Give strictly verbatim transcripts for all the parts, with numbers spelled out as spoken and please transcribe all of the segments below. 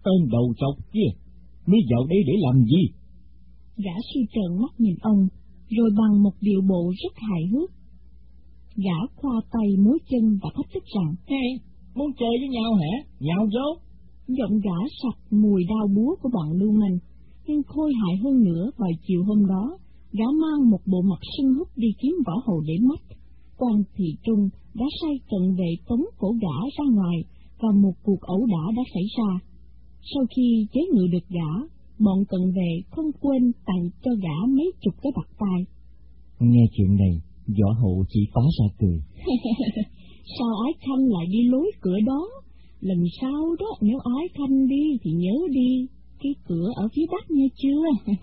tên đầu trọc kia, mới vào đây để làm gì? Gã sư trợn mắt nhìn ông, rồi bằng một điệu bộ rất hài hước, gã khoa tay múa chân và thách thức rằng: Hey, muốn chơi với nhau hả? Nhau vô. Giọng gã sặc mùi đao búa của bọn lưu manh, nhưng khôi hại hơn nữa, vào chiều hôm đó, gã mang một bộ mặt sưng húp đi kiếm Võ Hậu để mất. Quan Thị Trung đã sai cận vệ tống cổ gã ra ngoài, và một cuộc ẩu đả đã xảy ra. Sau khi chế ngự được gã, bọn cận vệ không quên tặng cho gã mấy chục cái bạc tai. Nghe chuyện này, Võ Hậu chỉ phá ra cười. Sao Ái Khanh lại đi lối cửa đó? Lần sau đó, nếu Ái Khanh đi thì nhớ đi cái cửa ở phía bắc nghe chưa?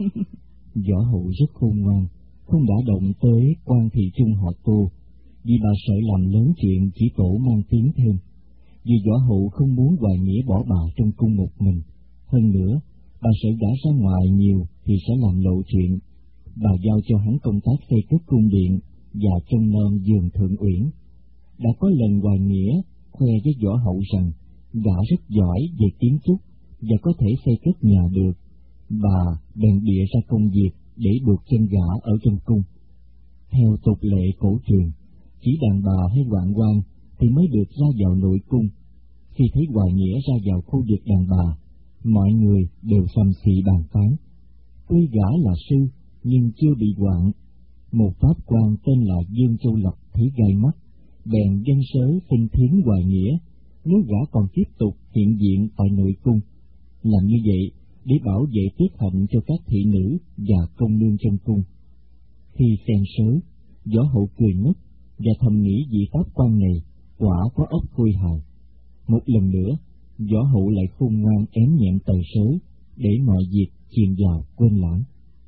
Võ Hậu rất khôn ngoan, không đã động tới Quan Thị Trung họ Tô, vì bà sợ làm lớn chuyện chỉ tổ mang tiếng thêm. Vì Võ Hậu không muốn Hoài Nghĩa bỏ bà trong cung một mình. Hơn nữa, bà sợ gã ra ngoài nhiều thì sẽ làm lộ chuyện. Bà giao cho hắn công tác xây cất cung điện và trông nom giường thượng uyển. Đã có lần Hoài Nghĩa khoe với Võ Hậu rằng gã rất giỏi về kiến trúc và có thể xây cất nhà được. Bà bèn bịa ra công việc để buộc chân gã ở trong cung. Theo tục lệ cổ truyền, chỉ đàn bà hay hoạn quan thì mới được ra vào nội cung. Khi thấy Hoài Nghĩa ra vào khu vực đàn bà, mọi người đều sầm xị bàn tán. Tuy gã là sư nhưng chưa bị hoạn. Một pháp quan tên là Dương Châu Lập thấy gai mắt, bèn dân sớ xin thiến Hoài Nghĩa nếu gã còn tiếp tục hiện diện tại nội cung. Làm như vậy để bảo vệ tiết hạnh cho các thị nữ và công nương trong cung. Khi xem sớ, Võ Hậu cười ngất và thầm nghĩ vị pháp quan này quả có óc khôi hài. Một lần nữa, Võ Hậu lại khôn ngoan ém nhẹm tờ sớ để mọi việc chìm vào quên lãng.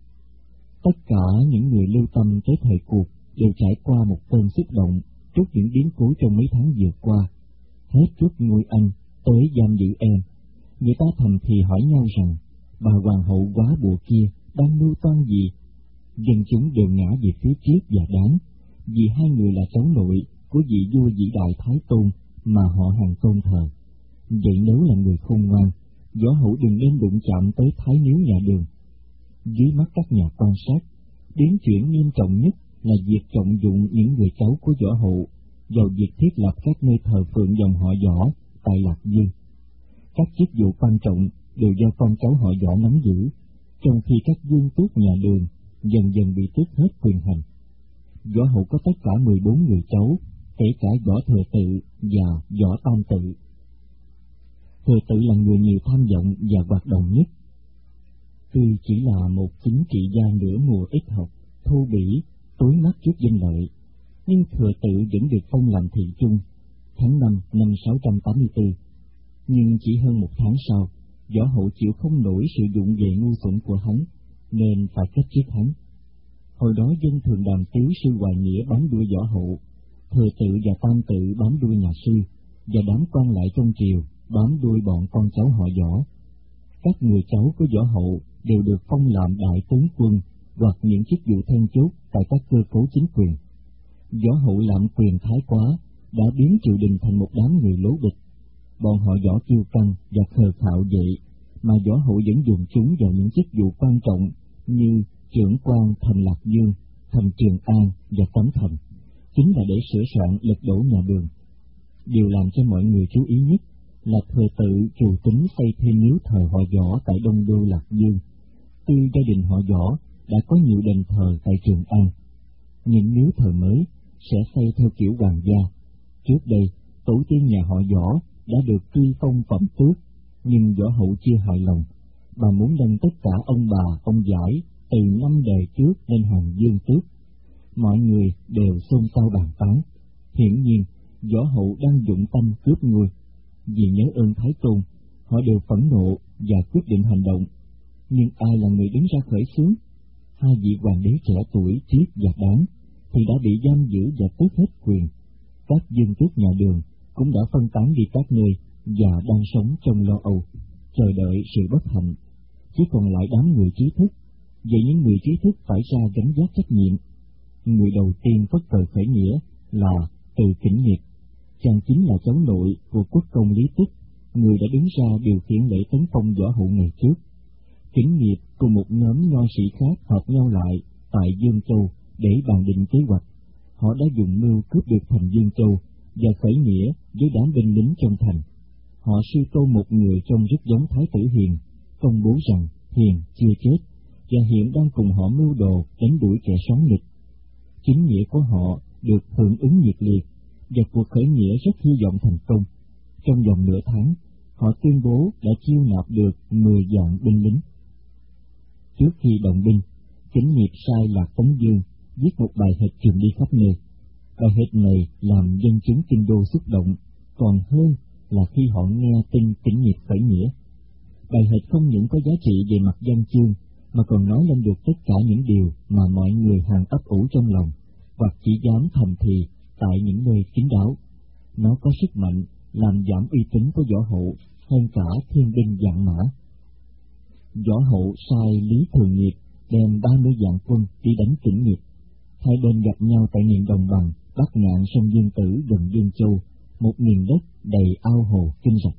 Tất cả những người lưu tâm tới thời cuộc đều trải qua một cơn xúc động trước những biến cố trong mấy tháng vừa qua. Hết trước ngôi Anh tới giam giữ em, người ta thầm thì hỏi nhau rằng bà hoàng hậu quá bùa kia đang mưu toan gì. Dân chúng đều ngã về phía trước và đáng, vì hai người là cháu nội của vị vua vĩ đại Thái Tôn mà họ hàng tôn thờ. Vậy nếu là người khôn ngoan, Võ Hậu đừng nên đụng chạm tới Thái Miếu nhà Đường. Dưới mắt các nhà quan sát, biến chuyển nghiêm trọng nhất là việc trọng dụng những người cháu của Võ Hậu vào việc thiết lập các nơi thờ phượng dòng họ Võ tại Lạc Dương. Các chức vụ quan trọng đều do con cháu họ Võ nắm giữ, trong khi các vương tước nhà Đường dần dần bị tước hết quyền hành. Võ Hậu có tất cả mười bốn người cháu, kể cả Võ Thừa Tự và Võ Tam Tự. Thừa Tự là người nhiều tham vọng và hoạt động nhất. Tuy chỉ là một chính trị gia nửa mùa ít học, thô bỉ, tối mắt trước danh lợi, nhưng Thừa Tự vẫn được phong làm thị trung tháng năm năm sáu trăm tám mươi tư. Nhưng chỉ hơn một tháng sau, Võ Hậu chịu không nổi sự dụng về ngu xuẩn của hắn, nên phải cách chức hắn. Hồi đó dân thường đàm tiếu sư Hoài Nghĩa bám đuôi Võ Hậu, Thừa Tự và Tam Tự bám đuôi nhà sư, và đám quan lại trong triều bám đuôi bọn con cháu họ Võ. Các người cháu của Võ Hậu đều được phong làm đại tướng quân hoặc những chức vụ then chốt tại các cơ cấu chính quyền. Võ Hậu lạm quyền thái quá đã biến triều đình thành một đám người lố bịch. Bọn họ Võ kiêu căng và khờ khạo vậy, mà Võ Hậu vẫn dùng chúng vào những chức vụ quan trọng như trưởng quan thành Lạc Dương, thành Trường An và cấm thành, chính là để sửa soạn lật đổ nhà Đường. Điều làm cho mọi người chú ý nhất là Thừa Tự trù tính xây thêm miếu thờ họ Võ tại Đông Đô Lạc Dương. Tuy gia đình họ Võ đã có nhiều đền thờ tại Trường An, những miếu thờ mới sẽ xây theo kiểu hoàng gia. Trước đây, tổ tiên nhà họ Võ đã được truy phong phẩm tước, nhưng Võ Hậu chưa hài lòng. Bà muốn nâng tất cả ông bà, ông giải từ năm đời trước lên hàng dương tước. Mọi người đều xôn xao bàn tán. Hiển nhiên, Võ Hậu đang dụng tâm cướp ngôi. Vì nhớ ơn Thái Tôn, họ đều phẫn nộ và quyết định hành động. Nhưng ai là người đứng ra khởi xướng? Hai vị hoàng đế trẻ tuổi Triết và Đáng thì đã bị giam giữ và tước hết quyền. Các dương tước nhà Đường cũng đã phân tán đi các nơi và đang sống trong lo âu, chờ đợi sự bất hạnh. Chỉ còn lại đám người trí thức. Vậy những người trí thức phải ra gánh vác trách nhiệm. Người đầu tiên phất cờ khởi nghĩa là Từ Kỉnh Nghiệp. Chàng chính là cháu nội của quốc công Lý Tích người đã đứng ra điều khiển lễ tấn công Võ Hậu ngày trước. Kính Nghiệp cùng một nhóm nho sĩ khác hợp nhau lại tại Dương Châu để bàn định kế hoạch. Họ đã dùng mưu cướp được thành Dương Châu và khởi nghĩa với đám binh lính trong thành. Họ suy tô một người trông rất giống Thái tử Hiền, công bố rằng Hiền chưa chết và hiện đang cùng họ mưu đồ đánh đuổi kẻ sống nghịch. Chính nghĩa của họ được hưởng ứng nhiệt liệt và cuộc khởi nghĩa rất hy vọng thành công. Trong vòng nửa tháng, họ tuyên bố đã chiêu nạp được mười vạn binh lính. Trước khi động binh, Kính Nghiệp sai Lạc Tấn Dương viết một bài hịch truyền đi khắp nơi. Bài hịch này làm dân chúng kinh đô xúc động, còn hơn là khi họ nghe tin Kính Nghiệp khởi nghĩa. Bài hịch không những có giá trị về mặt văn chương, mà còn nói lên được tất cả những điều mà mọi người hàng ấp ủ trong lòng, hoặc chỉ dám thầm thì tại những nơi kín đáo. Nó có sức mạnh làm giảm uy tín của Võ Hậu hơn cả thiên binh vạn mã. Võ Hậu sai Lý Thường Nghiệp đem ba mươi vạn quân đi đánh Kính Nghiệp. Hai bên gặp nhau tại miền đồng bằng bắc ngạn sông Dương Tử gần Dương Châu, một miền đất đầy ao hồ kinh rạch.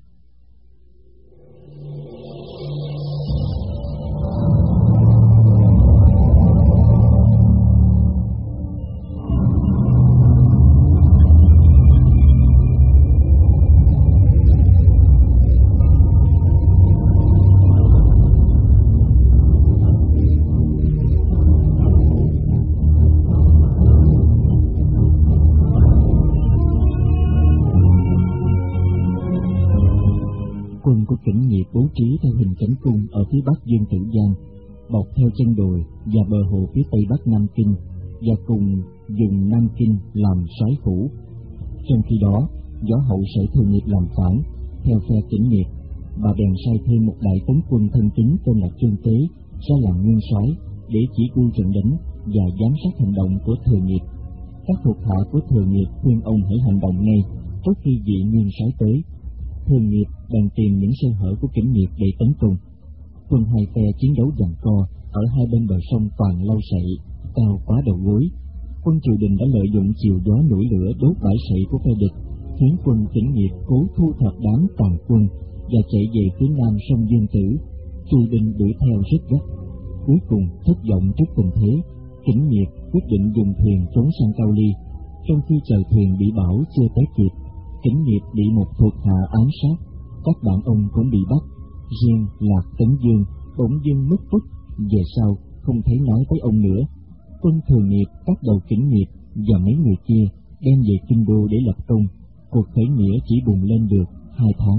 Quân của Kính Nghiệp bố trí theo hình cánh cung ở phía bắc Dương Tử Giang, bọc theo chân đồi và bờ hồ phía tây bắc Nam Kinh, và cùng dùng Nam Kinh làm soái phủ. Trong khi đó, Võ Hậu sợ Thường Nghiệp làm phản theo phe Kính Nghiệp, bà bèn sai thêm một đại tấn quân thân tín tên là Trương Tế ra làm nguyên soái để chỉ huy trận đánh và giám sát hành động của Thường Nghiệp. Các thuộc hạ của Thường Nghiệp khuyên ông hãy hành động ngay trước khi vị nguyên soái tới. Thường Nghiệp bèn tìm những sơ hở của Kính Nghiệp để tấn công. Quân hai phe chiến đấu giằng co ở hai bên bờ sông toàn lau sậy cao quá đầu gối. Quân triều đình đã lợi dụng chiều gió nổi lửa đốt bãi sậy của phe địch, khiến quân Kính Nghiệp cố thu thập đám tàn quân và chạy về phía nam sông Dương Tử. Triều đình đuổi theo rất gấp. Cuối cùng thất vọng trước tình thế, Kính Nghiệp quyết định dùng thuyền trốn sang Cao Ly. Trong khi chờ thuyền bị bão chưa tới kịp, Kính Nghiệp bị một thuộc hạ ám sát, các bạn ông cũng bị bắt. Riêng Lạc Tấn Dương bỗng dưng mất tích, về sau không thấy nói tới ông nữa. Quân Thường Nghiệp bắt đầu Kính Nghiệp và mấy người kia đem về kinh đô để lập công. Cuộc khởi nghĩa chỉ bùng lên được hai tháng.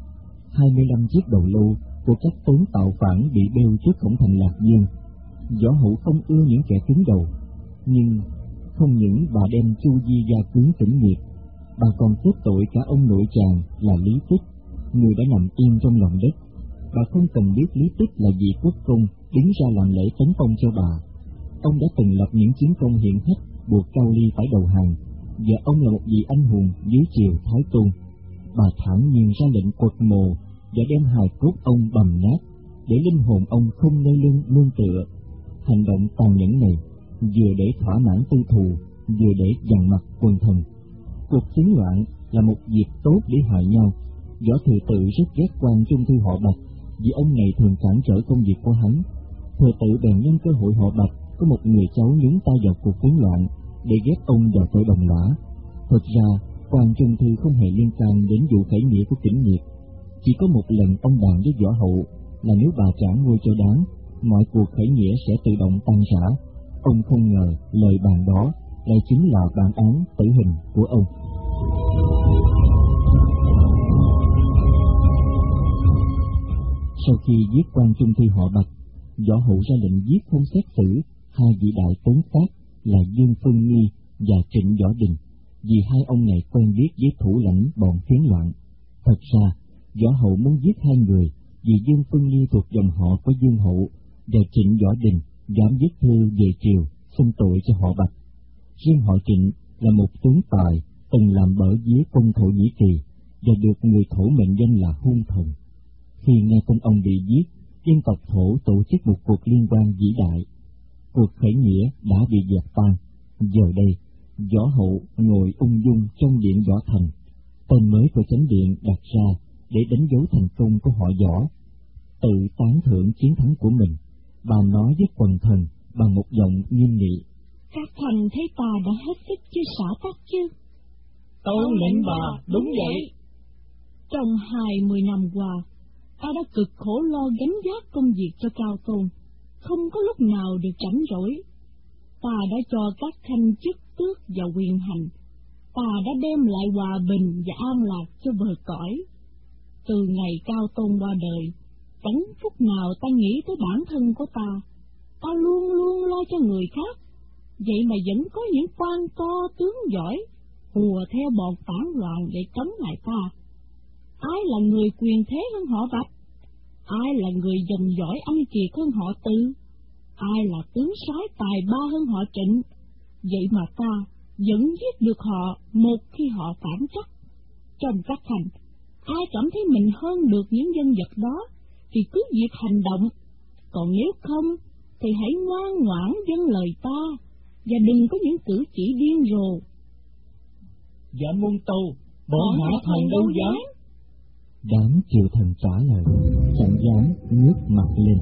Hai mươi lăm chiếc đầu lâu của các toán tạo phản bị bêu trước cổng thành Lạc Dương. Võ Hậu không ưa những kẻ cứng đầu, nhưng không những bà đem Chu Di gia cứu Kính Nghiệp, bà còn kết tội cả ông nội chàng là Lý Tích, người đã nằm yên trong lòng đất. Bà không cần biết Lý Tích là vị quốc công đứng ra làm lễ tấn công cho bà. Ông đã từng lập những chiến công hiển hách buộc Cao Ly phải đầu hàng, và ông là một vị anh hùng dưới triều Thái Tôn. Bà thản nhiên ra lệnh quật mồ và đem hài cốt ông bầm nát, để linh hồn ông không nơi lưng nương tựa. Hành động tàn nhẫn này vừa để thỏa mãn tư thù, vừa để dằn mặt quần thần. Cuộc chiến loạn là một việc tốt để hại nhau. Võ Thừa Tự rất ghét Quan Trung Thư họ Bạch, vì ông này thường cản trở công việc của hắn. Thừa Tự bèn nhân cơ hội họ Bạch có một người cháu nhúng tay vào cuộc chiến loạn để ghét ông vào tội đồng lõa. Thật ra Quan Trung Thư không hề liên can đến vụ khởi nghĩa của Kính Nghiệp. Chỉ có một lần ông bàn với Võ Hậu là nếu bà trả ngôi cho đáng, mọi cuộc khởi nghĩa sẽ tự động tan rã. Ông không ngờ lời bàn đó lại chính là bản án tử hình của ông. Sau khi giết Quan Trung Thư họ Bạch, Võ Hậu ra lệnh giết không xét xử hai vị đại tướng khác là Dương Phương Nghi và Trịnh Võ Đình, vì hai ông này quen biết với thủ lãnh bọn phiến loạn. Thật ra, Võ Hậu muốn giết hai người vì Dương Phương Nghi thuộc dòng họ của Dương Hậu, và Trịnh Võ Đình dám viết thư về triều xưng tội cho họ Bạch. Riêng họ Trịnh là một tướng tài từng làm bở vía quân Thổ Nhĩ Kỳ và được người Thổ mệnh danh là hung thần. Khi nghe tin ông bị giết, dân tộc Thổ tổ chức một cuộc liên quan vĩ đại. Cuộc khởi nghĩa đã bị dẹp tan. Giờ đây, Võ Hậu ngồi ung dung trong điện Võ Thành. Tên mới của chánh điện đặt ra để đánh dấu thành công của họ Võ. Tự tán thưởng chiến thắng của mình, bà nói với quần thần bằng một giọng nghiêm nghị: Các thành thấy ta đã hết sức chưa xả tắc chứ? Tâu lệnh bà, đúng vậy. Trong hai mươi năm qua, ta đã cực khổ lo gánh vác công việc cho Cao Tôn, không có lúc nào được rảnh rỗi. Ta đã cho các khanh chức tước và quyền hành, ta đã đem lại hòa bình và an lạc cho bờ cõi. Từ ngày Cao Tôn qua đời, chẳng phút nào ta nghĩ tới bản thân của ta, ta luôn luôn lo cho người khác, vậy mà vẫn có những quan to tướng giỏi hùa theo bọn phản loạn để chống lại ta. Ai là người quyền thế hơn họ Bạch? Ai là người dòng dõi anh kiệt hơn họ Từ? Ai là tướng soái tài ba hơn họ Trịnh? Vậy mà ta vẫn giết được họ một khi họ phản trắc. Trong các thành, ai cảm thấy mình hơn được những nhân vật đó thì cứ việc hành động, còn nếu không thì hãy ngoan ngoãn vâng lời ta và đừng có những cử chỉ điên rồ. Dạ muôn tâu, bọn hạ thần đâu dám. Đám triều thần trả lời, chẳng dám ngước mặt lên.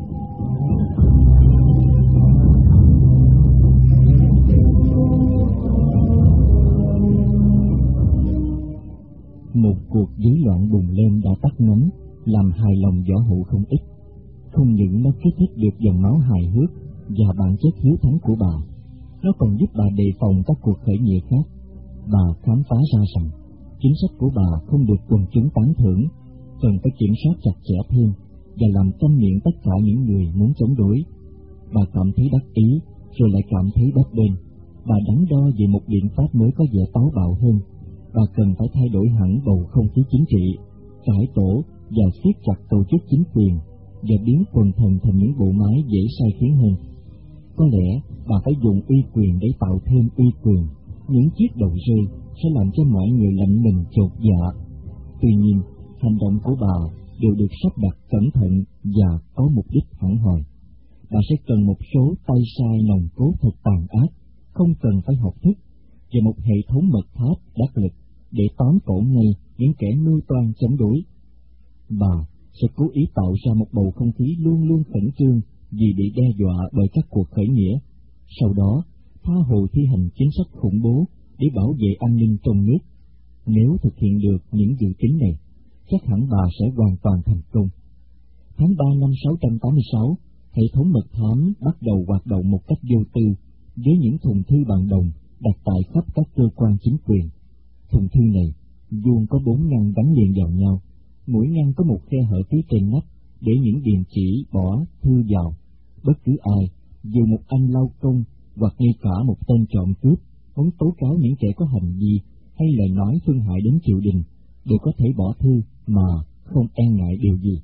Một cuộc dấy loạn bùng lên đã tắt ngấm, làm hài lòng Võ Hậu không ít. Không những nó kích thích được dòng máu hài hước và bản chất hiếu thắng của bà, nó còn giúp bà đề phòng các cuộc khởi nghĩa khác. Bà khám phá ra rằng chính sách của bà không được quần chúng tán thưởng, cần phải kiểm soát chặt chẽ thêm và làm câm miệng tất cả những người muốn chống đối. Bà cảm thấy đắc ý, rồi lại cảm thấy bấp bênh. Bà đắn đo về một biện pháp mới có vẻ táo bạo hơn. Bà cần phải thay đổi hẳn bầu không khí chính trị, cải tổ và siết chặt tổ chức chính quyền, và biến quần thần thành những bộ máy dễ sai khiến hơn. Có lẽ bà phải dùng uy quyền để tạo thêm uy quyền. Những chiếc đầu rơi sẽ làm cho mọi người lạnh mình chột dạ. Tuy nhiên, hành động của bà đều được sắp đặt cẩn thận và có mục đích hẳn hoi. Bà sẽ cần một số tay sai nòng cốt thật tàn ác, không cần phải học thức, và một hệ thống mật tháp đắc lực để tóm cổ ngay những kẻ mưu toan chống đối. Bà sẽ cố ý tạo ra một bầu không khí luôn luôn khẩn trương vì bị đe dọa bởi các cuộc khởi nghĩa. Sau đó, tha hồ thi hành chính sách khủng bố để bảo vệ an ninh trong nước. Nếu thực hiện được những dự tính này, chắc hẳn bà sẽ hoàn toàn thành công. Tháng ba năm sáu trăm tám mươi sáu, hệ thống mật thám bắt đầu hoạt động một cách vô tư, với những thùng thư bằng đồng đặt tại khắp các cơ quan chính quyền. Thùng thư này vuông có bốn ngăn gắn liền vào nhau, mỗi ngăn có một khe hở phía trên nắp để những điềm chỉ bỏ thư vào. Bất cứ ai, dù một anh lao công hoặc ngay cả một tên trộm cướp, muốn tố cáo những kẻ có hành vi hay lời nói phương hại đến triều đình, đều có thể bỏ thư mà không e ngại điều gì.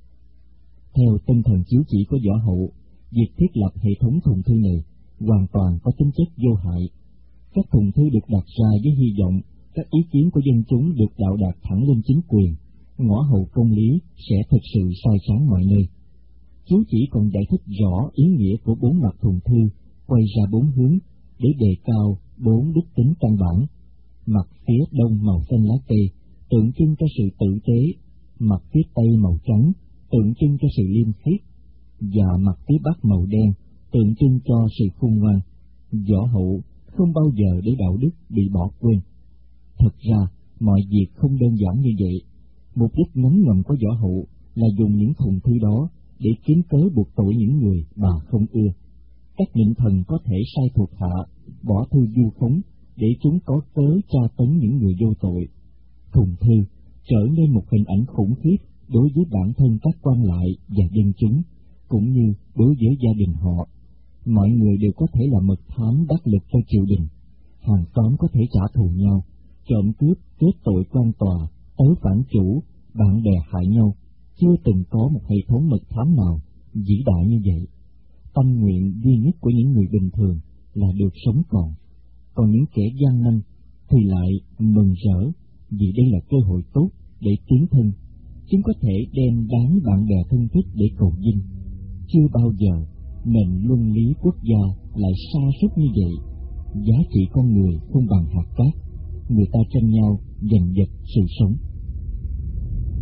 Theo tinh thần chiếu chỉ của Võ Hậu, việc thiết lập hệ thống thùng thư này hoàn toàn có tính chất vô hại. Các thùng thư được đặt ra với hy vọng các ý kiến của dân chúng được đạo đạt thẳng lên chính quyền, ngõ hầu công lý sẽ thực sự soi sáng mọi nơi. Chiếu chỉ còn giải thích rõ ý nghĩa của bốn mặt thùng thư, quay ra bốn hướng để đề cao bốn đức tính căn bản. Mặt phía đông màu xanh lá cây tượng trưng cho sự tử tế, mặt phía tây màu trắng tượng trưng cho sự liêm khiết, và mặt phía bắc màu đen tượng trưng cho sự khôn ngoan. Võ Hậu không bao giờ để đạo đức bị bỏ quên. Thật ra, mọi việc không đơn giản như vậy. Mục đích ngấm ngầm của Võ Hậu là dùng những thùng thư đó để kiếm cớ buộc tội những người bà không ưa. Các nịnh thần có thể sai thuộc hạ, bỏ thư vu khống để chúng có cớ tra tấn những người vô tội. Thùng thư trở nên một hình ảnh khủng khiếp đối với bản thân các quan lại và dân chúng, cũng như đối với gia đình họ. Mọi người đều có thể là mật thám đắc lực cho triều đình. Hàng xóm có thể trả thù nhau, trộm cướp kết tội quan tòa, tấu phản chủ, bạn bè hại nhau. Chưa từng có một hệ thống mật thám nào vĩ đại như vậy. Tâm nguyện duy nhất của những người bình thường là được sống còn, còn những kẻ gian manh thì lại mừng rỡ vì đây là cơ hội tốt để tiến thân. Chúng có thể đem bán bạn bè thân thích để cầu vinh. Chưa bao giờ nền luân lý quốc gia lại sa sút như vậy. Giá trị con người không bằng hạt cát, người ta tranh nhau giành giật sự sống.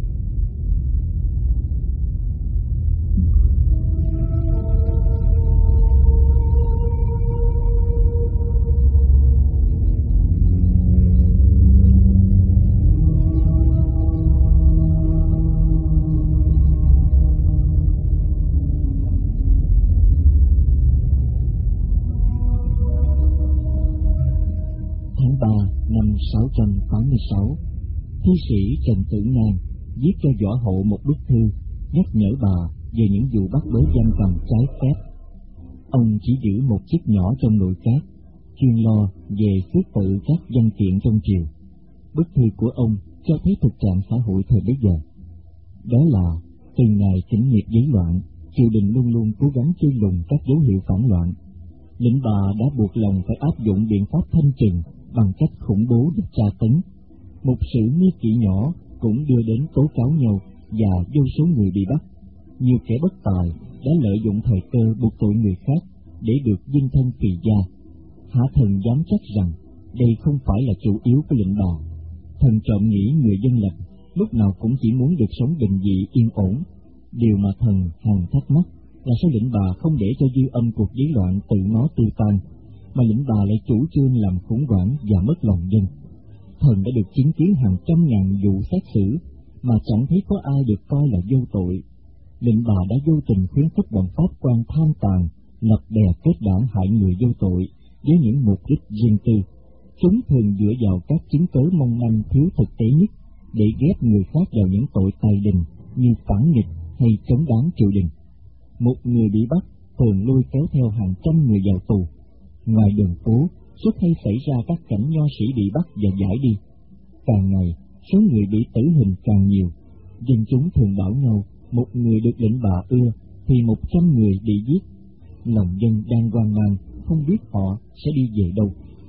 mươi sáu, thi sĩ Trần Tử Ngang viết cho Võ Hậu một bức thư nhắc nhở bà về những vụ bắt bớ giam cầm trái phép. Ông chỉ giữ một chức nhỏ trong nội các, chuyên lo về xét tự các văn kiện trong triều. Bức thư của ông cho thấy thực trạng xã hội thời bấy giờ. Đó là từ ngày chỉnh nghiệp giấy loạn, triều đình luôn luôn cố gắng truy lùng các dấu hiệu phản loạn. Lĩnh bà đã buộc lòng phải áp dụng biện pháp thanh trừng bằng cách khủng bố được tra tấn. Một sự nghi kỵ nhỏ cũng đưa đến tố cáo nhau và vô số người bị bắt. Nhiều kẻ bất tài đã lợi dụng thời cơ buộc tội người khác để được dinh thân kỳ gia. Hạ thần dám chắc rằng đây không phải là chủ yếu của lĩnh bà. Thần trộm nghĩ người dân lập lúc nào cũng chỉ muốn được sống bình dị yên ổn. Điều mà thần hằng thắc mắc là sao lĩnh bà không để cho dư âm cuộc giấy loạn tự nó tiêu tan, mà lĩnh bà lại chủ trương làm khủng hoảng và mất lòng dân. Thần đã được chứng kiến hàng trăm ngàn vụ xét xử mà chẳng thấy có ai được coi là vô tội. Lĩnh bà đã vô tình khuyến khích bọn pháp quan tham tàn, lập bè kết đảng hại người vô tội với những mục đích riêng tư. Chúng thường dựa vào các chứng cớ mong manh thiếu thực tế nhất để ghép người khác vào những tội tài đình như phản nghịch hay chống đáng triều đình. Một người bị bắt thường lôi kéo theo hàng trăm người vào tù. Ngoài đường phố, suốt hay xảy ra các cảnh nho sĩ bị bắt và giải đi. Càng ngày, số người bị tử hình càng nhiều. Dân chúng thường bảo nhau, một người được lĩnh bà ưa thì một trăm người bị giết. Lòng dân đang hoang mang, không biết họ sẽ đi về đâu.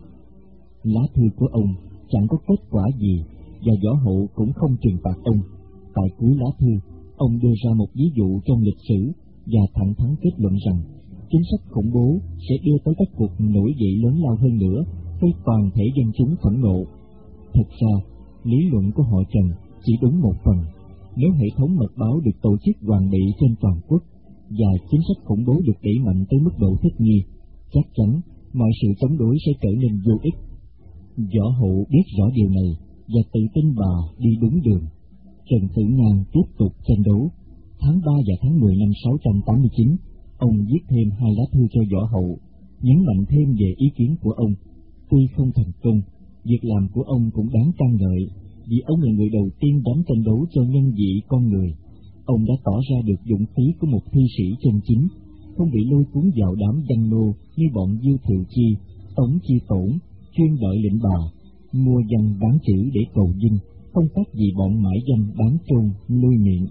Lá thư của ông chẳng có kết quả gì và Võ Hậu cũng không trừng phạt ông. Tại cuối lá thư, ông đưa ra một ví dụ trong lịch sử và thẳng thắn kết luận rằng chính sách khủng bố sẽ đưa tới các cuộc nổi dậy lớn lao hơn nữa, gây toàn thể dân chúng phẫn nộ. Thật ra, lý luận của họ Trần chỉ đúng một phần. Nếu hệ thống mật báo được tổ chức hoàn bị trên toàn quốc và chính sách khủng bố được đẩy mạnh tới mức độ thích nghi, chắc chắn mọi sự chống đối sẽ trở nên vô ích. Võ Hậu biết rõ điều này và tự tin bà đi đúng đường. Trần Tử Ngang tiếp tục tranh đấu. Tháng ba và tháng mười năm sáu trăm tám mươi chín, ông viết thêm hai lá thư cho Võ Hậu, nhấn mạnh thêm về ý kiến của ông. Tuy không thành công, việc làm của ông cũng đáng ca ngợi, vì ông là người đầu tiên dám tranh đấu cho nhân vị con người. Ông đã tỏ ra được dũng khí của một thi sĩ chân chính, không bị lôi cuốn vào đám văn nô như bọn Diêu Thiệu Chi, Tống Chi Tổn, chuyên đợi lĩnh bà, mua văn bán chữ để cầu vinh, không khác gì bọn mãi dâm bán trôn nuôi miệng.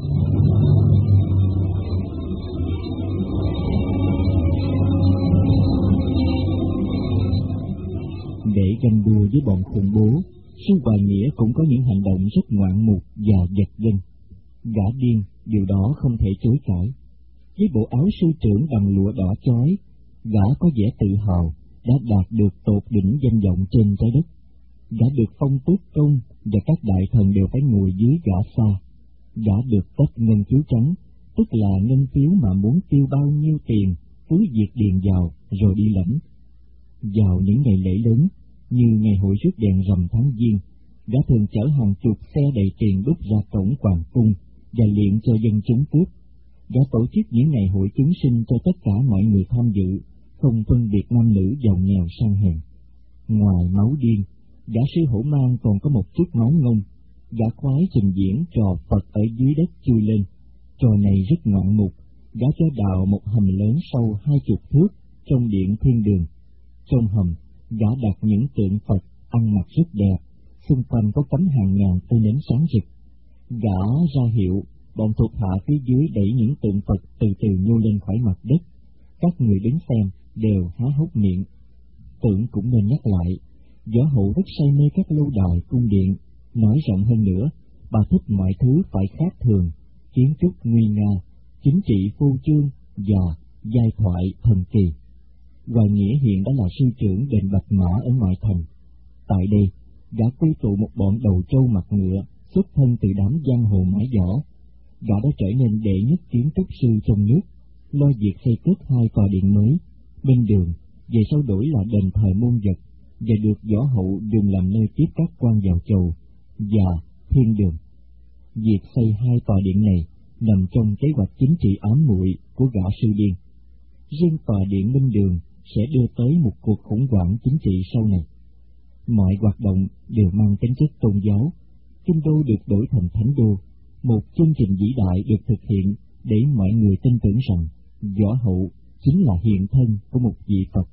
Để ganh đua với bọn khủng bố, sư Hoài Nghĩa cũng có những hành động rất ngoạn mục và giật gân. Gã điên, điều đó không thể chối cãi. Với bộ áo sư trưởng bằng lụa đỏ chói, gã có vẻ tự hào đã đạt được tột đỉnh danh vọng trên trái đất. Gã được phong tước công và các đại thần đều phải ngồi dưới gã xa. Gã được cấp ngân phiếu trắng, tức là ngân phiếu mà muốn tiêu bao nhiêu tiền cứ việc điền vào rồi đi lãnh. Vào những ngày lễ lớn như ngày hội rước đèn rằm tháng Giêng, gã thường chở hàng chục xe đầy tiền đúc ra cổng hoàng cung và liệng cho dân chúng cướp. Gã tổ chức những ngày hội chúng sinh cho tất cả mọi người tham dự, không phân biệt nam nữ giàu nghèo sang hèn. Ngoài máu điên, gã sư Hổ Mang còn có một chút máu ngông. Gã khoái trình diễn trò Phật ở dưới đất chui lên. Trò này rất ngoạn mục. Gã cho đào một hầm lớn sâu hai chục thước trong điện thiên đường. Trong hầm, gã đặt những tượng Phật ăn mặc rất đẹp, xung quanh có cắm hàng ngàn cây nến sáng rực. Gã ra hiệu, bọn thuộc hạ phía dưới đẩy những tượng Phật từ từ nhô lên khỏi mặt đất. Các người đứng xem đều há hốc miệng. Tưởng cũng nên nhắc lại, Võ Hậu rất say mê các lâu đài cung điện. Nói rộng hơn nữa, bà thích mọi thứ phải khác thường, kiến trúc nguy nga, chính trị phô trương và giai thoại thần kỳ. Hoài Nghĩa hiện đã là sư trưởng đền Bạch Mã ở ngoại thành. Tại đây, gã quy tụ một bọn đầu trâu mặt ngựa xuất thân từ đám giang hồ mãi võ. Gã đã trở nên đệ nhất kiến trúc sư trong nước, lo việc xây cất hai tòa điện mới, bên đường về sau đổi là đền thờ môn vật, và được Võ Hậu dùng làm nơi tiếp các quan vào chầu và thiên đường. Việc xây hai tòa điện này nằm trong kế hoạch chính trị ám muội của gã sư điên. Riêng tòa điện Minh Đường sẽ đưa tới một cuộc khủng hoảng chính trị sau này. Mọi hoạt động đều mang tính chất tôn giáo. Kinh đô được đổi thành thánh đô, một chương trình vĩ đại được thực hiện để mọi người tin tưởng rằng Võ Hậu chính là hiện thân của một vị Phật.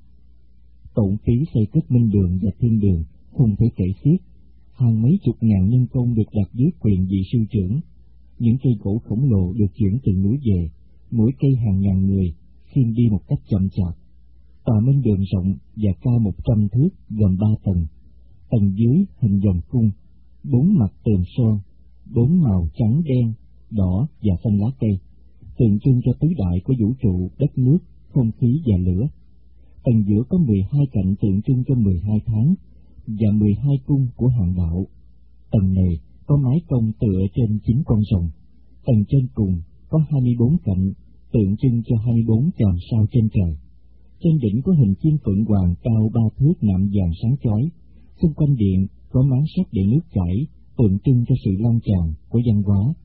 Tổn phí xây cất Minh Đường và Thiên Đường không thể kể xiết, hàng mấy chục ngàn nhân công được đặt dưới quyền vị sư trưởng. Những cây gỗ khổng lồ được chuyển từ núi về, mỗi cây hàng ngàn người khiêng đi một cách chậm chạp. Tòa Minh Đường rộng và cao một trăm thước, gồm ba tầng. Tầng dưới hình vòng cung, bốn mặt tường son, bốn màu trắng, đen, đỏ và xanh lá cây, tượng trưng cho tứ đại của vũ trụ, đất nước, không khí và lửa. Tầng giữa có mười hai cạnh tượng trưng cho mười hai tháng và mười hai cung của hàng đạo. Tầng này có mái cong tựa trên chín con rồng. Tầng trên cùng có hai mươi bốn cạnh tượng trưng cho hai mươi bốn chòm sao trên trời. Trên đỉnh có hình chiên phượng hoàng cao ba thước nạm vàng sáng chói. Xung quanh điện có máng sắt để nước chảy, tượng trưng cho sự lan tràn của văn hóa.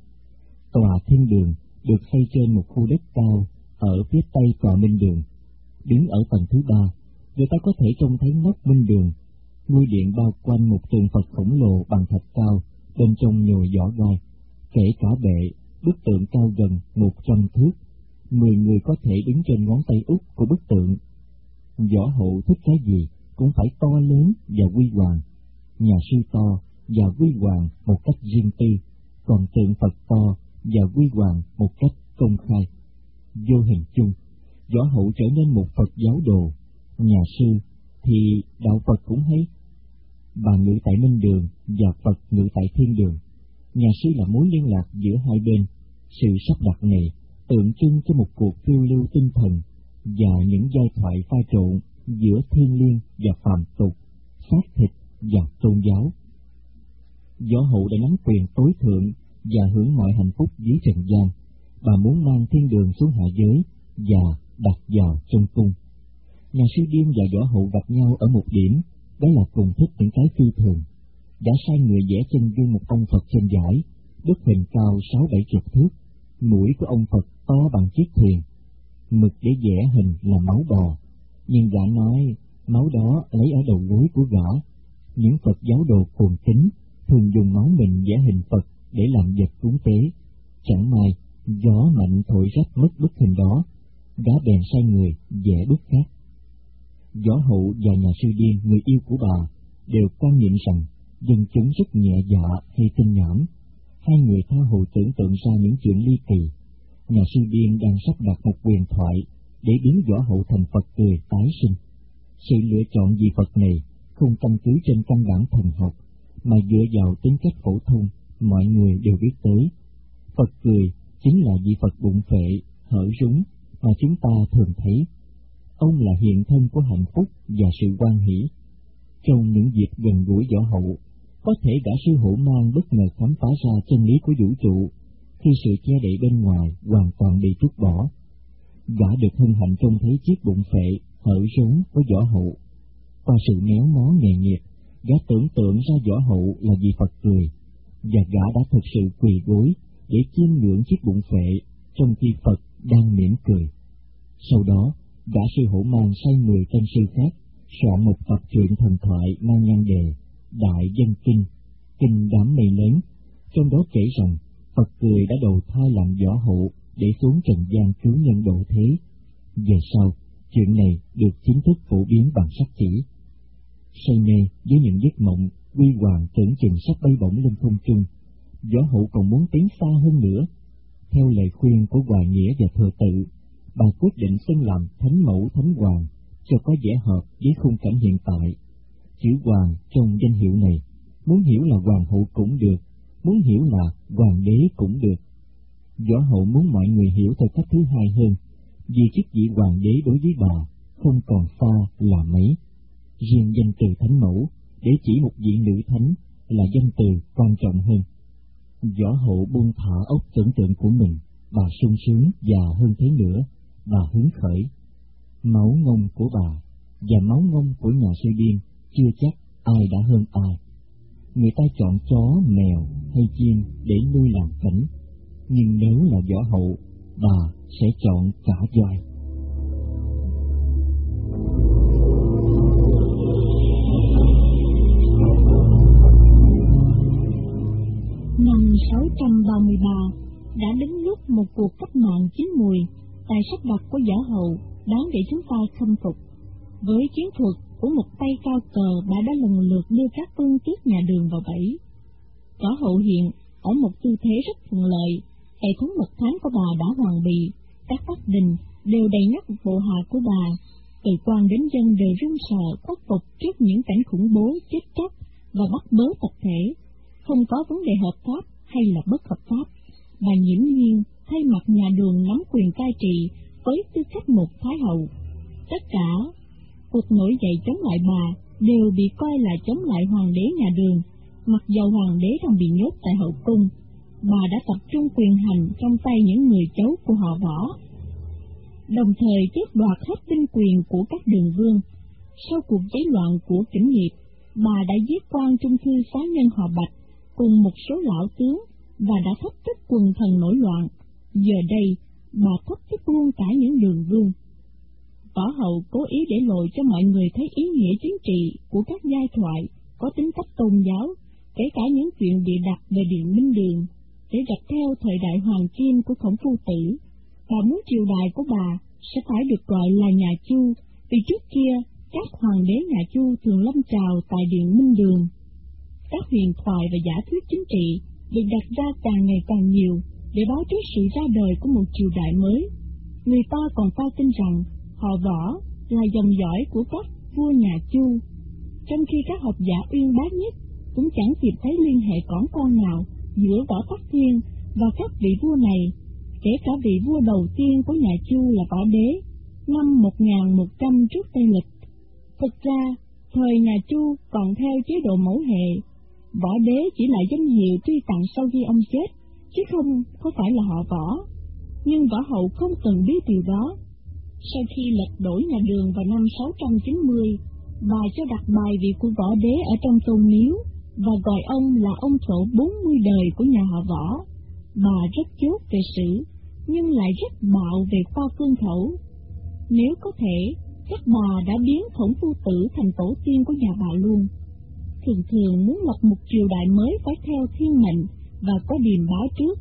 Tòa Thiên Đường được xây trên một khu đất cao ở phía tây tòa Minh Đường. Đứng ở tầng thứ ba, người ta có thể trông thấy nóc Minh Đường. Ngôi điện bao quanh một tượng Phật khổng lồ bằng thạch cao, bên trong nhồi vỏ gai. Kể cả bệ, bức tượng cao gần một trăm thước, mười người có thể đứng trên ngón tay út của bức tượng. Võ Hậu thích cái gì cũng phải to lớn và huy hoàng. Nhà sư to và huy hoàng một cách riêng tư, còn tượng Phật to và huy hoàng một cách công khai. Vô hình chung, Võ Hậu trở nên một Phật giáo đồ. Nhà sư thì đạo Phật cũng hay. Bà ngự tại Minh Đường và Phật ngự tại Thiên Đường. Nhà sư là mối liên lạc giữa hai bên. Sự sắp đặt này tượng trưng cho một cuộc phiêu lưu tinh thần và những giai thoại pha trộn giữa thiên liêng và phàm tục, xác thịt và tôn giáo. Võ Hậu đã nắm quyền tối thượng và hưởng mọi hạnh phúc dưới trần gian. Bà muốn mang Thiên Đường xuống hạ giới và đặt vào trong cung. Nhà sư Điên và Võ Hậu gặp nhau ở một điểm, đó là cùng thích những cái phi thường. Đã sai người vẽ chân dung một ông Phật trên dải, bức hình cao sáu bảy chục thước, mũi của ông Phật to bằng chiếc thuyền. Mực để vẽ hình là máu bò, nhưng gã nói máu đó lấy ở đầu gối của gã. Những Phật giáo đồ cuồng tín thường dùng máu mình vẽ hình Phật để làm vật cúng tế. Chẳng may gió mạnh thổi rách mất bức hình đó, gã bèn sai người vẽ bức khác. Võ Hậu và nhà sư Điên, người yêu của bà, đều quan niệm rằng dân chúng rất nhẹ dạ hay tinh nhảm. Hai người tha hồ tưởng tượng ra những chuyện ly kỳ. Nhà sư Điên đang sắp đặt một huyền thoại để biến Võ Hậu thành Phật cười tái sinh. Sự lựa chọn vị Phật này không căn cứ trên căn bản thần học, mà dựa vào tính cách phổ thông mọi người đều biết tới. Phật cười chính là vị Phật bụng phệ, hở rúng mà chúng ta thường thấy. Ông là hiện thân của hạnh phúc và sự hoan hỷ. Trong những dịp gần gũi Võ Hậu, có thể gã sư hổ mang bất ngờ khám phá ra chân lý của vũ trụ, khi sự che đậy bên ngoài hoàn toàn bị trút bỏ. Gã được hân hạnh trông thấy chiếc bụng phệ, hở rốn của Võ Hậu. Qua sự méo mó nghề nghiệp, gã tưởng tượng ra Võ Hậu là vị Phật cười, và gã đã thực sự quỳ gối để chiêm ngưỡng chiếc bụng phệ, trong khi Phật đang mỉm cười. Sau đó, gã sư hổ mang sai mười tên sư khác soạn một tập truyện thần thoại mang nhan đề Đại Dân Kinh, kinh đám mây lớn, trong đó kể rằng Phật cười đã đầu thai làm Võ Hậu để xuống trần gian cứu nhân độ thế. Về sau, chuyện này được chính thức phổ biến bằng sách chỉ. Say mê với những giấc mộng huy hoàng tưởng chừng sắp bay bổng lên không trung, Võ Hậu còn muốn tiến xa hơn nữa. Theo lời khuyên của Hoài Nghĩa và Thừa Tự, bà quyết định xưng làm Thánh Mẫu Thánh Hoàng cho có vẻ hợp với khung cảnh hiện tại. Chữ Hoàng trong danh hiệu này, muốn hiểu là Hoàng hậu cũng được, muốn hiểu là Hoàng đế cũng được. Võ Hậu muốn mọi người hiểu theo cách thứ hai hơn, vì chức vị Hoàng đế đối với bà không còn xa là mấy. Riêng danh từ Thánh Mẫu để chỉ một vị nữ thánh là danh từ quan trọng hơn. Võ Hậu buông thả óc tưởng tượng của mình, bà sung sướng và hơn thế nữa, bà hứng khởi. Máu ngông của bà và máu ngông của nhà sư Điên chưa chắc ai đã hơn ai. Người ta chọn chó, mèo hay chim để nuôi làm cảnh, nhưng nếu là Võ Hậu, bà sẽ chọn cả doài. sáu trăm ba mươi ba, đã đến lúc một cuộc cách mạng chín mùi, tài sắp đặt của Võ Hậu đáng để chúng ta khâm phục. Với chiến thuật của một tay cao cờ, bà đã lần lượt đưa các vương tước nhà Đường vào bẫy. Võ Hậu hiện ở một tư thế rất thuận lợi, hệ thống mật thám của bà đã hoàn bị, các bắc đình đều đầy nhắc bộ hạ của bà, từ quan đến dân đều run sợ khuất phục trước những cảnh khủng bố, chết chóc và bắt bớ tập thể, không có vấn đề hợp pháp hay là bất hợp pháp. Bà Nhiễm Nhiên thay mặt nhà Đường nắm quyền cai trị với tư cách một thái hậu. Tất cả cuộc nổi dậy chống lại bà đều bị coi là chống lại hoàng đế nhà Đường, mặc dầu hoàng đế đang bị nhốt tại hậu cung. Bà đã tập trung quyền hành trong tay những người cháu của họ Võ, đồng thời tước đoạt hết binh quyền của các đường vương. Sau cuộc cháy loạn của Kỉnh Nghiệp, bà đã giết quan trung thư phá nhân họ Bạch cùng một số lão tướng và đã thách thức quần thần nổi loạn. Giờ đây, bà thách thức luôn cả những đường vương. Võ Hậu cố ý để lộ cho mọi người thấy ý nghĩa chính trị của các giai thoại có tính cách tôn giáo, kể cả những chuyện địa đặt về Điện Minh Đường, để rạch theo thời đại hoàng kim của Khổng Phu Tử. Bà muốn triều đại của bà sẽ phải được gọi là nhà Chu, vì trước kia các hoàng đế nhà Chu thường lâm chào tại Điện Minh Đường. Các huyền thoại và giả thuyết chính trị được đặt ra càng ngày càng nhiều để báo trước sự ra đời của một triều đại mới. Người ta còn ta tin rằng họ Võ là dòng dõi của các vua nhà Chu, trong khi các học giả uyên bác nhất cũng chẳng kịp thấy liên hệ cỏn con nào giữa Võ Tắc Thiên và các vị vua này, kể cả vị vua đầu tiên của nhà Chu là Võ Đế, năm một nghìn một trăm trước Tây Lịch. Thực ra, thời nhà Chu còn theo chế độ mẫu hệ, Võ Đế chỉ là danh hiệu truy tặng sau khi ông chết, chứ không có phải là họ Võ. Nhưng Võ Hậu không cần biết điều đó. Sau khi lật đổ nhà Đường vào năm sáu trăm chín mươi, bà cho đặt bài vị của Võ Đế ở trong tôn miếu và gọi ông là ông tổ bốn mươi đời của nhà họ Võ. Bà rất chốt về sử, nhưng lại rất bạo về khoa cương khẩu. Nếu có thể, chắc bà đã biến Khổng Phu Tử thành tổ tiên của nhà bà luôn. Thường thường muốn lập một triều đại mới phải theo thiên mệnh và có điềm báo trước.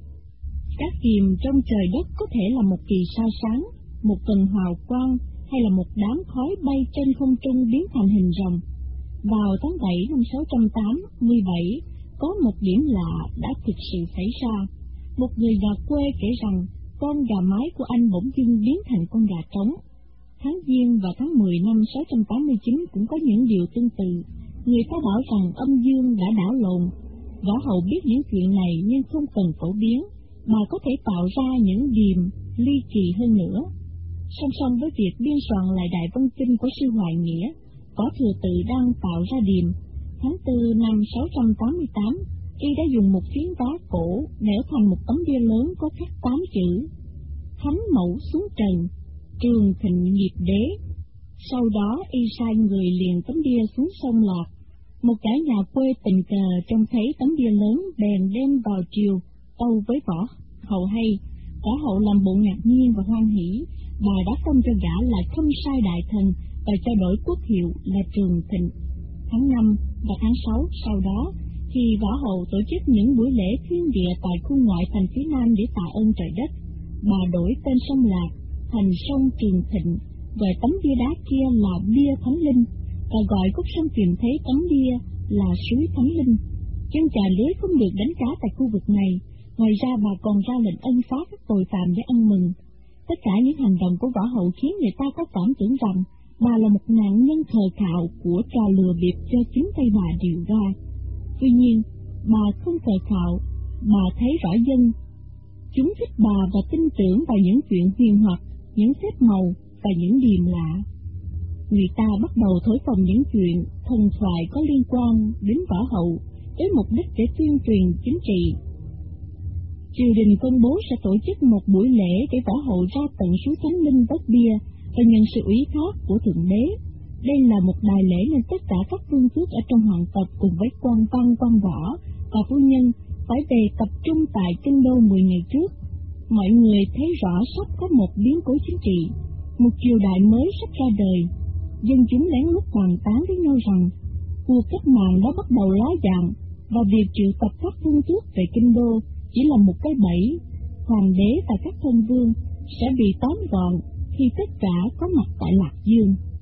Các kiềm trong trời đất có thể là một kỳ sao sáng, một tầng hào quang hay là một đám khói bay trên không trung biến thành hình rồng. Vào tháng bảy năm sáu trăm tám mươi bảy, có một điểm lạ đã thực sự xảy ra. Một người nhà quê kể rằng con gà mái của anh bỗng dưng biến thành con gà trống. Tháng Giêng và tháng mười năm sáu trăm tám mươi chín cũng có những điều tương tự. Người ta bảo rằng âm dương đã đảo lộn. Võ Hậu biết những chuyện này nhưng không cần phổ biến, mà có thể tạo ra những điềm ly kỳ hơn nữa. Song song với việc biên soạn lại Đại Văn Kinh của sư Hoài Nghĩa, Võ Thừa Tự đang tạo ra điềm. Tháng tư năm sáu trăm tám mươi tám, y đã dùng một phiến đá cổ nẻo thành một tấm bia lớn có khắc tám chữ: Thánh Mẫu xuống trần, Trường Thịnh nghiệp đế. Sau đó y sai người liền tấm bia xuống sông Lạc. Một cả nhà quê tình cờ trông thấy tấm bia lớn bèn đem vào triều tâu với Võ Hậu hay. Võ Hậu làm bộ ngạc nhiên và hoan hỉ, bà đã phong cho gã là Khâm Sai Đại Thần và cho đổi quốc hiệu là Trường Thịnh. Tháng năm và tháng sáu sau đó, khi Võ Hậu tổ chức những buổi lễ thiên địa tại khu ngoại thành phía Nam để tạ ơn trời đất, bà đổi tên sông Lạc thành sông Trường Thịnh, gọi tấm bia đá kia là bia Thánh Linh, và gọi khúc sông tìm thấy tấm bia là suối Thánh Linh. Chân chài lưới không được đánh cá tại khu vực này. Ngoài ra bà còn ra lệnh ân phá các tội phạm để ăn mừng. Tất cả những hành động của Võ Hậu khiến người ta có cảm tưởng rằng bà là một nạn nhân khờ khạo của trò lừa bịp do chính tay bà điều ra. Tuy nhiên, bà không khờ khạo, bà thấy rõ dân chúng thích bà và tin tưởng vào những chuyện huyền hoặc, những phép màu và những điềm lạ. Người ta bắt đầu thổi phồng những chuyện thần thoại có liên quan đến Võ Hậu với mục đích để tuyên truyền chính trị. Triều đình công bố sẽ tổ chức một buổi lễ để Võ Hậu ra tận suối Thánh Linh vớt bia và nhận sự ủy thác của Thượng Đế. Đây là một đại lễ nên tất cả các vương tước ở trong hoàng tộc cùng với quan văn, quan võ và phu nhân phải về tập trung tại kinh đô mười ngày trước. Mọi người thấy rõ sắp có một biến cố chính trị, một triều đại mới sắp ra đời. Dân chúng lén lút bàn tán với nhau rằng cuộc cách mạng đã bắt đầu lá vàng và việc triệu tập các vương tước về kinh đô chỉ là một cái bẫy. Hoàng đế và các thân vương sẽ bị tóm gọn khi tất cả có mặt tại Lạc Dương.